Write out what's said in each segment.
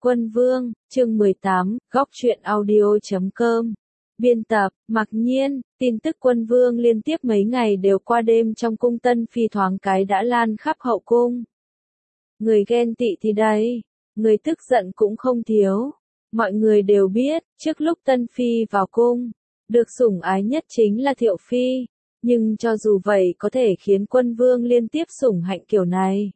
Quân Vương, chương 18, góc truyện audio.com. Biên tập, Mặc Nhiên, tin tức Quân Vương liên tiếp mấy ngày đều qua đêm trong cung Tân Phi thoáng cái đã lan khắp hậu cung. Người ghen tị thì đấy, người tức giận cũng không thiếu. Mọi người đều biết, trước lúc Tân Phi vào cung, được sủng ái nhất chính là Thiệu Phi, nhưng cho dù vậy có thể khiến Quân Vương liên tiếp sủng hạnh kiểu này.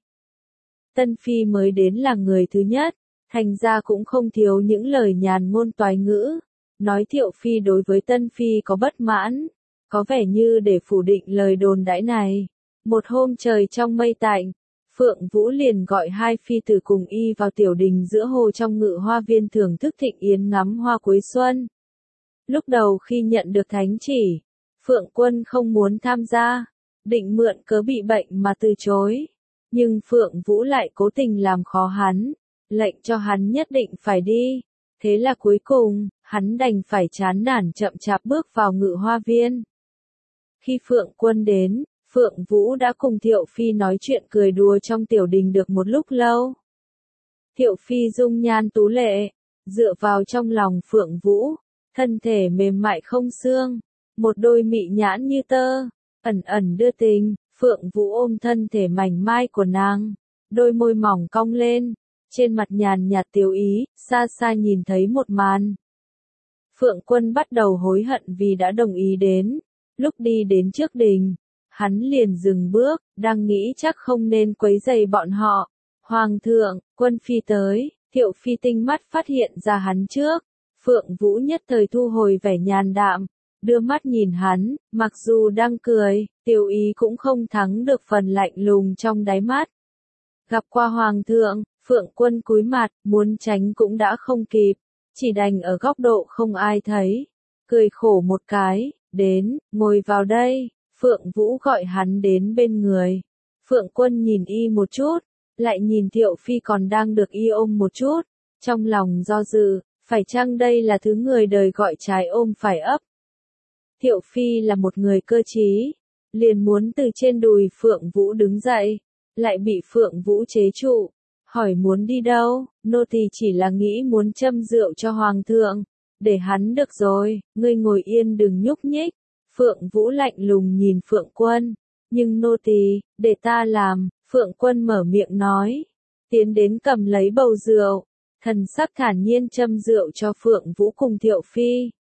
Tân Phi mới đến là người thứ nhất, thành ra cũng không thiếu những lời nhàn ngôn toái ngữ, nói Thiệu Phi đối với Tân Phi có bất mãn, có vẻ như để phủ định lời đồn đãi này. Một hôm trời trong mây tạnh, Phượng Vũ liền gọi hai phi tử cùng y vào tiểu đình giữa hồ trong Ngự Hoa Viên thưởng thức thịnh yến ngắm hoa cuối xuân. Lúc đầu khi nhận được thánh chỉ, Phượng Quân không muốn tham gia, định mượn cớ bị bệnh mà từ chối. Nhưng Phượng Vũ lại cố tình làm khó hắn, lệnh cho hắn nhất định phải đi. Thế là cuối cùng, hắn đành phải chán nản chậm chạp bước vào Ngự Hoa Viên. Khi Phượng Quân đến, Phượng Vũ đã cùng Thiệu Phi nói chuyện cười đùa trong tiểu đình được một lúc lâu. Thiệu Phi dung nhan tú lệ, dựa vào trong lòng Phượng Vũ, thân thể mềm mại không xương, một đôi mị nhãn như tơ, ẩn ẩn đưa tình. Phượng Vũ ôm thân thể mảnh mai của nàng, đôi môi mỏng cong lên, trên mặt nhàn nhạt tiêu ý, xa xa nhìn thấy một màn. Phượng Quân bắt đầu hối hận vì đã đồng ý đến, lúc đi đến trước đình, hắn liền dừng bước, đang nghĩ chắc không nên quấy rầy bọn họ. Hoàng thượng, Quân Phi tới, Thiệu Phi tinh mắt phát hiện ra hắn trước, Phượng Vũ nhất thời thu hồi vẻ nhàn đạm, đưa mắt nhìn hắn, mặc dù đang cười, tiêu ý cũng không thắng được phần lạnh lùng trong đáy mắt. Gặp qua Hoàng thượng, Phượng Quân cúi mặt, muốn tránh cũng đã không kịp, chỉ đành ở góc độ không ai thấy, cười khổ một cái, đến, ngồi vào đây. Phượng Vũ gọi hắn đến bên người. Phượng Quân nhìn y một chút, lại nhìn Thiệu Phi còn đang được y ôm một chút, trong lòng do dự, phải chăng đây là thứ người đời gọi trái ôm phải ấp. Thiệu Phi là một người cơ trí, liền muốn từ trên đùi Phượng Vũ đứng dậy, lại bị Phượng Vũ chế trụ, hỏi muốn đi đâu. Nô tỳ chỉ là nghĩ muốn châm rượu cho Hoàng thượng, để hắn được rồi, ngươi ngồi yên đừng nhúc nhích. Phượng Vũ lạnh lùng nhìn Phượng Quân, nhưng nô tỳ, để ta làm. Phượng Quân mở miệng nói, tiến đến cầm lấy bầu rượu, thần sắc thản nhiên châm rượu cho Phượng Vũ cùng Thiệu Phi.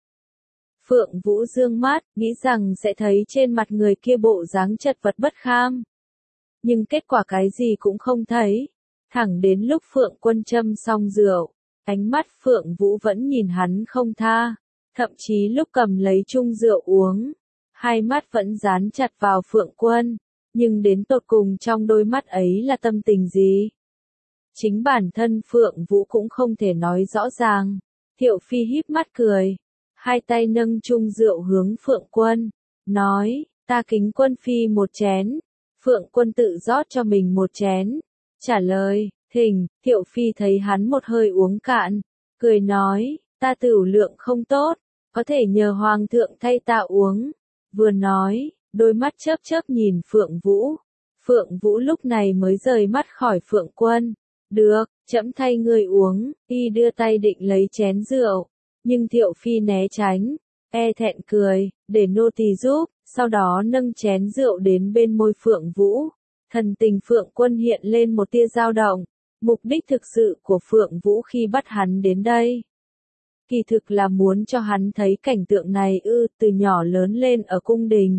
Phượng Vũ dương mắt, nghĩ rằng sẽ thấy trên mặt người kia bộ dáng chật vật bất kham. Nhưng kết quả cái gì cũng không thấy. Thẳng đến lúc Phượng Quân châm xong rượu, ánh mắt Phượng Vũ vẫn nhìn hắn không tha. Thậm chí lúc cầm lấy chung rượu uống, hai mắt vẫn dán chặt vào Phượng Quân. Nhưng đến tột cùng trong đôi mắt ấy là tâm tình gì? Chính bản thân Phượng Vũ cũng không thể nói rõ ràng. Thiệu Phi híp mắt cười, hai tay nâng chung rượu hướng Phượng Quân, nói, ta kính Quân Phi một chén. Phượng Quân tự rót cho mình một chén, trả lời, thỉnh. Thiệu Phi thấy hắn một hơi uống cạn, cười nói, ta tửu lượng không tốt, có thể nhờ Hoàng thượng thay ta uống. Vừa nói, đôi mắt chớp chớp nhìn Phượng Vũ. Phượng Vũ lúc này mới rời mắt khỏi Phượng Quân. Được, trẫm thay ngươi uống. Y đưa tay định lấy chén rượu, nhưng Thiệu Phi né tránh, e thẹn cười, để nô tỳ giúp, sau đó nâng chén rượu đến bên môi Phượng Vũ. Thần tình Phượng Quân hiện lên một tia dao động, mục đích thực sự của Phượng Vũ khi bắt hắn đến đây. Kỳ thực là muốn cho hắn thấy cảnh tượng này từ nhỏ lớn lên ở cung đình.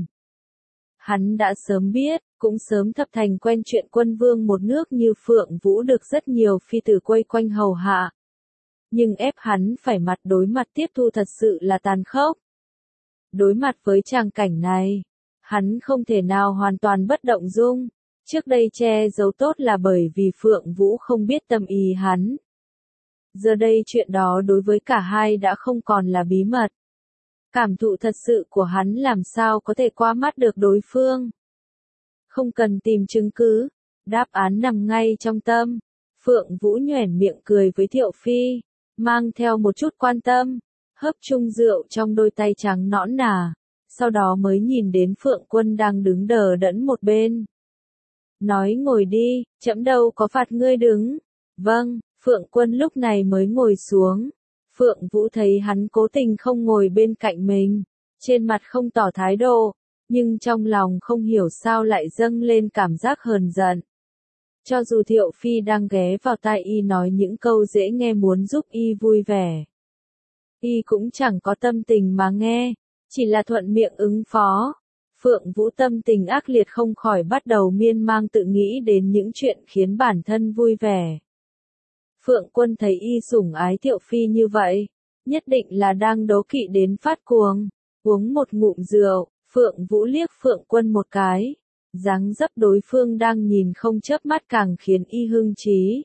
Hắn đã sớm biết, cũng sớm thập thành quen chuyện quân vương một nước như Phượng Vũ được rất nhiều phi tử quây quanh hầu hạ. Nhưng ép hắn phải mặt đối mặt tiếp thu thật sự là tàn khốc. Đối mặt với tràng cảnh này, hắn không thể nào hoàn toàn bất động dung. Trước đây che giấu tốt là bởi vì Phượng Vũ không biết tâm ý hắn. Giờ đây chuyện đó đối với cả hai đã không còn là bí mật. Cảm thụ thật sự của hắn làm sao có thể qua mắt được đối phương. Không cần tìm chứng cứ, đáp án nằm ngay trong tâm. Phượng Vũ nhoẻn miệng cười với Thiệu Phi, mang theo một chút quan tâm, hớp chung rượu trong đôi tay trắng nõn nà, sau đó mới nhìn đến Phượng Quân đang đứng đờ đẫn một bên. Nói ngồi đi, trẫm đâu có phạt ngươi đứng. Vâng, Phượng Quân lúc này mới ngồi xuống. Phượng Vũ thấy hắn cố tình không ngồi bên cạnh mình, trên mặt không tỏ thái độ, nhưng trong lòng không hiểu sao lại dâng lên cảm giác hờn giận. Cho dù Thiệu Phi đang ghé vào tai y nói những câu dễ nghe muốn giúp y vui vẻ, y cũng chẳng có tâm tình mà nghe, chỉ là thuận miệng ứng phó. Phượng Vũ tâm tình ác liệt không khỏi bắt đầu miên man tự nghĩ đến những chuyện khiến bản thân vui vẻ. Phượng Quân thấy y sủng ái Thiệu Phi như vậy, nhất định là đang đố kỵ đến phát cuồng. Uống một ngụm rượu, Phượng Vũ liếc Phượng Quân một cái, dáng dấp đối phương đang nhìn không chớp mắt càng khiến y hưng trí.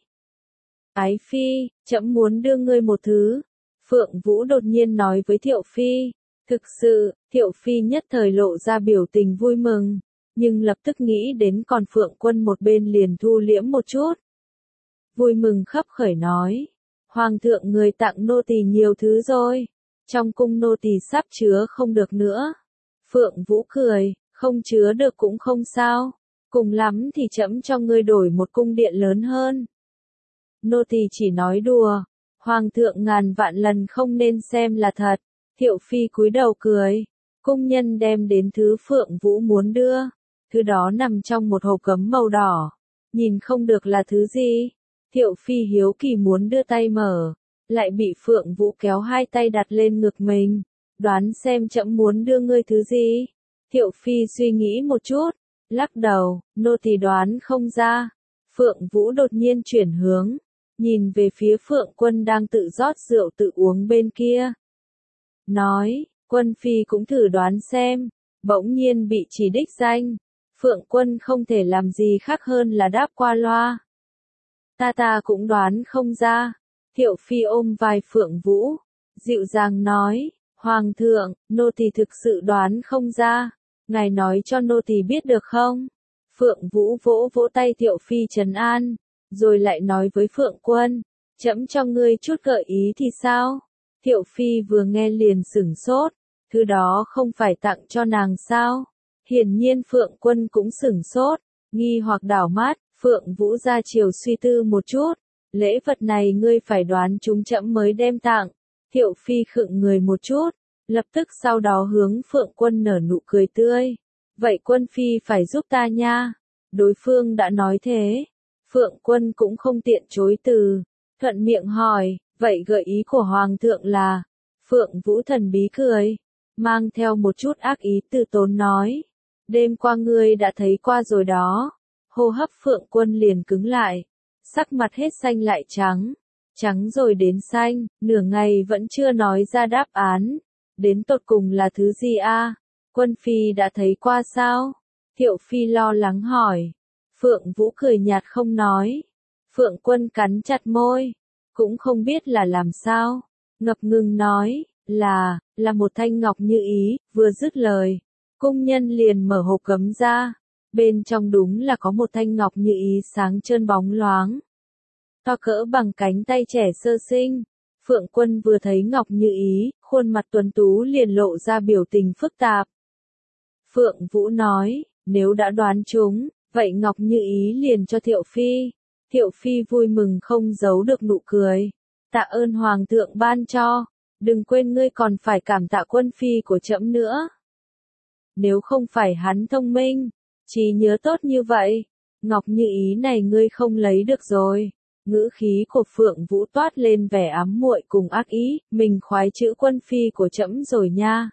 Ái Phi, trẫm muốn đưa ngươi một thứ. Phượng Vũ đột nhiên nói với Thiệu Phi. Thực sự, Thiệu Phi nhất thời lộ ra biểu tình vui mừng, nhưng lập tức nghĩ đến còn Phượng Quân một bên liền thu liễm một chút. Vui mừng khấp khởi nói, Hoàng thượng người tặng nô tỳ nhiều thứ rồi, trong cung nô tỳ sắp chứa không được nữa. Phượng Vũ cười, không chứa được cũng không sao, cùng lắm thì trẫm cho ngươi đổi một cung điện lớn hơn. Nô tỳ chỉ nói đùa, Hoàng thượng ngàn vạn lần không nên xem là thật. Thiệu Phi cúi đầu cười, cung nhân đem đến thứ Phượng Vũ muốn đưa, thứ đó nằm trong một hộp gấm màu đỏ, nhìn không được là thứ gì. Thiệu Phi hiếu kỳ muốn đưa tay mở, lại bị Phượng Vũ kéo hai tay đặt lên ngực mình, đoán xem trẫm muốn đưa ngươi thứ gì. Thiệu Phi suy nghĩ một chút, lắc đầu, nô tỳ đoán không ra. Phượng Vũ đột nhiên chuyển hướng, nhìn về phía Phượng Quân đang tự rót rượu tự uống bên kia. Nói, Quân Phi cũng thử đoán xem, bỗng nhiên bị chỉ đích danh. Phượng Quân không thể làm gì khác hơn là đáp qua loa. Ta cũng đoán không ra. Thiệu Phi ôm vai Phượng Vũ, dịu dàng nói, Hoàng thượng, nô tỳ thực sự đoán không ra, ngài nói cho nô tỳ biết được không? Phượng Vũ vỗ vỗ tay Thiệu Phi trấn an, rồi lại nói với Phượng Quân, trẫm cho ngươi chút gợi ý thì sao? Thiệu Phi vừa nghe liền sửng sốt, thứ đó không phải tặng cho nàng sao? Hiển nhiên Phượng Quân cũng sửng sốt, nghi hoặc đảo mắt, Phượng Vũ ra chiều suy tư một chút, lễ vật này ngươi phải đoán chúng trẫm mới đem tặng. Thiệu Phi khựng người một chút, lập tức sau đó hướng Phượng Quân nở nụ cười tươi. Vậy Quân Phi phải giúp ta nha. Đối phương đã nói thế. Phượng Quân cũng không tiện chối từ, thuận miệng hỏi, vậy gợi ý của Hoàng thượng là? Phượng Vũ thần bí cười, mang theo một chút ác ý từ tốn nói. Đêm qua ngươi đã thấy qua rồi đó. Hô hấp Phượng Quân liền cứng lại, sắc mặt hết xanh lại trắng, trắng rồi đến xanh, nửa ngày vẫn chưa nói ra đáp án. Đến tột cùng là thứ gì a? Quân Phi đã thấy qua sao? Thiệu Phi lo lắng hỏi. Phượng Vũ cười nhạt không nói. Phượng Quân cắn chặt môi, cũng không biết là làm sao, ngập ngừng nói, là một thanh ngọc như ý. Vừa dứt lời, cung nhân liền mở hộp gấm ra, bên trong đúng là có một thanh ngọc như ý sáng trơn bóng loáng, to cỡ bằng cánh tay trẻ sơ sinh. Phượng Quân vừa thấy ngọc như ý, khuôn mặt tuấn tú liền lộ ra biểu tình phức tạp. Phượng Vũ nói, nếu đã đoán trúng, vậy ngọc như ý liền cho Thiệu Phi. Thiệu Phi vui mừng không giấu được nụ cười. Tạ ơn Hoàng thượng ban cho, đừng quên ngươi còn phải cảm tạ Quân Phi của trẫm nữa. Nếu không phải hắn thông minh, trí nhớ tốt như vậy, ngọc như ý này ngươi không lấy được rồi. Ngữ khí của Phượng Vũ toát lên vẻ ám muội cùng ác ý, mình khoái chữ Quân Phi của trẫm rồi nha.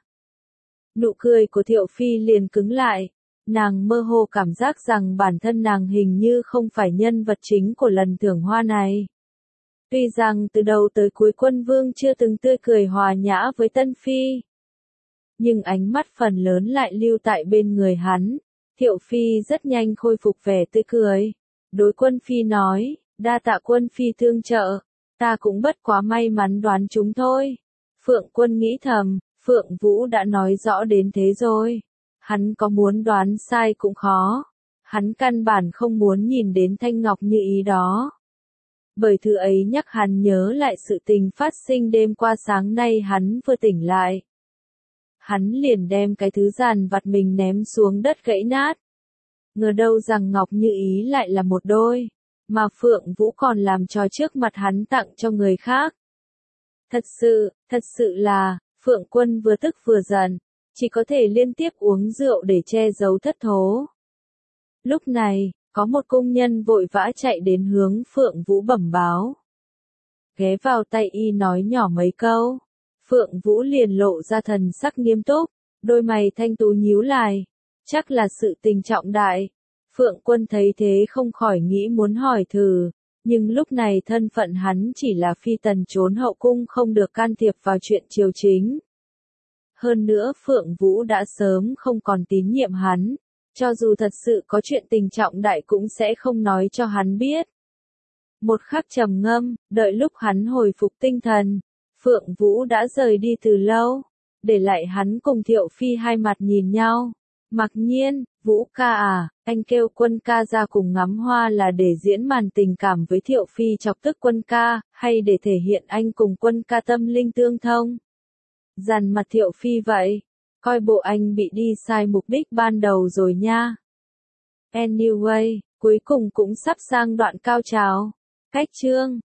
Nụ cười của Thiệu Phi liền cứng lại, nàng mơ hồ cảm giác rằng bản thân nàng hình như không phải nhân vật chính của lần thưởng hoa này. Tuy rằng từ đầu tới cuối Quân Vương chưa từng tươi cười hòa nhã với Tân Phi, nhưng ánh mắt phần lớn lại lưu tại bên người hắn. Thiệu Phi rất nhanh khôi phục vẻ tươi cười, đối Quân Phi nói, đa tạ Quân Phi thương trợ, ta cũng bất quá may mắn đoán chúng thôi. Phượng Quân nghĩ thầm, Phượng Vũ đã nói rõ đến thế rồi, hắn có muốn đoán sai cũng khó, hắn căn bản không muốn nhìn đến thanh ngọc như ý đó. Bởi thứ ấy nhắc hắn nhớ lại sự tình phát sinh đêm qua sáng nay hắn vừa tỉnh lại. Hắn liền đem cái thứ dàn vặt mình ném xuống đất gãy nát. Ngờ đâu rằng ngọc như ý lại là một đôi. mà Phượng Vũ còn làm trò trước mặt hắn tặng cho người khác. Thật sự là, Phượng Quân vừa tức vừa giận, chỉ có thể liên tiếp uống rượu để che giấu thất thố. Lúc này, có một công nhân vội vã chạy đến hướng Phượng Vũ bẩm báo. Ghé vào tay y nói nhỏ mấy câu. Phượng Vũ liền lộ ra thần sắc nghiêm túc, đôi mày thanh tú nhíu lại. Chắc là sự tình trọng đại. Phượng Quân thấy thế không khỏi nghĩ muốn hỏi thử, nhưng lúc này thân phận hắn chỉ là phi tần trốn hậu cung không được can thiệp vào chuyện triều chính. Hơn nữa Phượng Vũ đã sớm không còn tín nhiệm hắn, cho dù thật sự có chuyện tình trọng đại cũng sẽ không nói cho hắn biết. Một khắc trầm ngâm, đợi lúc hắn hồi phục tinh thần, Phượng Vũ đã rời đi từ lâu, để lại hắn cùng Thiệu Phi hai mặt nhìn nhau. Mặc Nhiên, Vũ ca à, anh kêu Quân ca ra cùng ngắm hoa là để diễn màn tình cảm với Thiệu Phi chọc tức Quân ca, hay để thể hiện anh cùng Quân ca tâm linh tương thông? Dằn mặt Thiệu Phi vậy, coi bộ anh bị đi sai mục đích ban đầu rồi nha. Anyway, cuối cùng cũng sắp sang đoạn cao trào. Cách chương